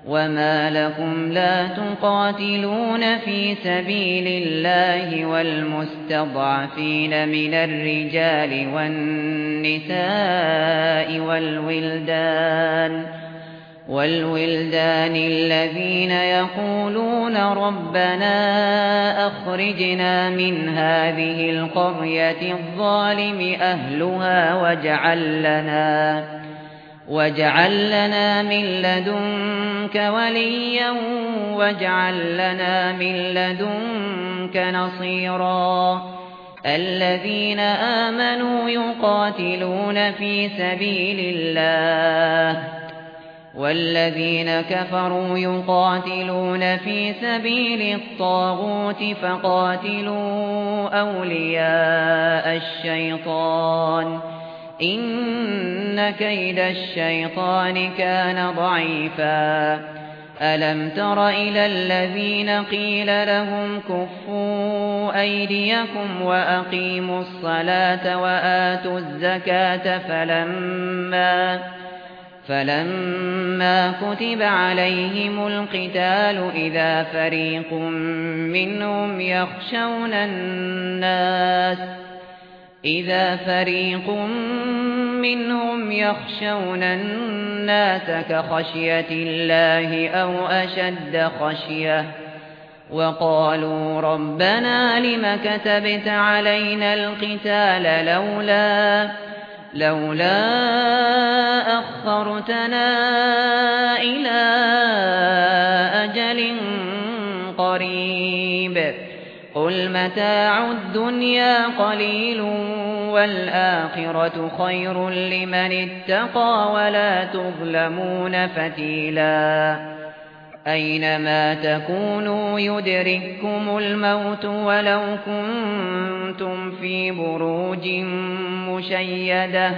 وما لكم لا تقاتلون في سبيل الله والمستضعفين من الرجال والنساء والولدان الذين يقولون ربنا أخرجنا من هذه القرية الظالم أهلها واجعل لنا من لدنك وليا واجعل لنا من لدنك نصيرا الذين آمنوا يقاتلون في سبيل الله والذين كفروا يقاتلون في سبيل الطاغوت فقاتلوا أولياء الشيطان إن كيد الشيطان كان ضعيفا ألم تر إلى الذين قيل لهم كفوا أيديكم وأقيموا الصلاة وآتوا الزكاة فلما كتب عليهم القتال إذا فريق منهم يخشون الناس كخشية الله أو أشد خشية وقالوا ربنا لم كتبت علينا القتال لولا أخرتنا إلى أجل قريب قل متاع الدنيا قليل والآخرة خير لمن اتقى ولا تظلمون فتيلا أينما تكونوا يدرككم الموت ولو كنتم في بروج مشيدة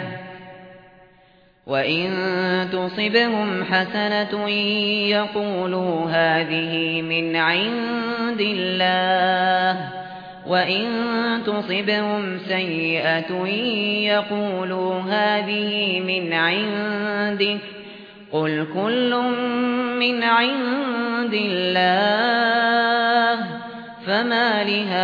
وإن تصبهم حسنة يقولوا هذه من عند الله وإن تصبهم سيئة يقولوا هذه من عندك قل كل من عند الله فما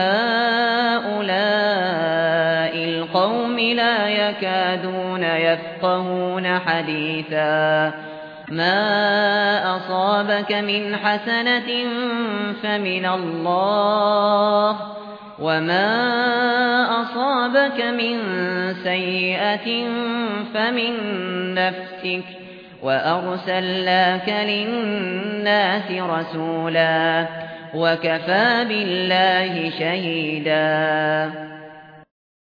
لهؤلاء القوم لا يكادون يفقهون حديثا ما أصابك من حسنة فمن الله وما أصابك من سيئة فمن نفسك وأرسلناك للناس رسولا وكفى بالله شهيدا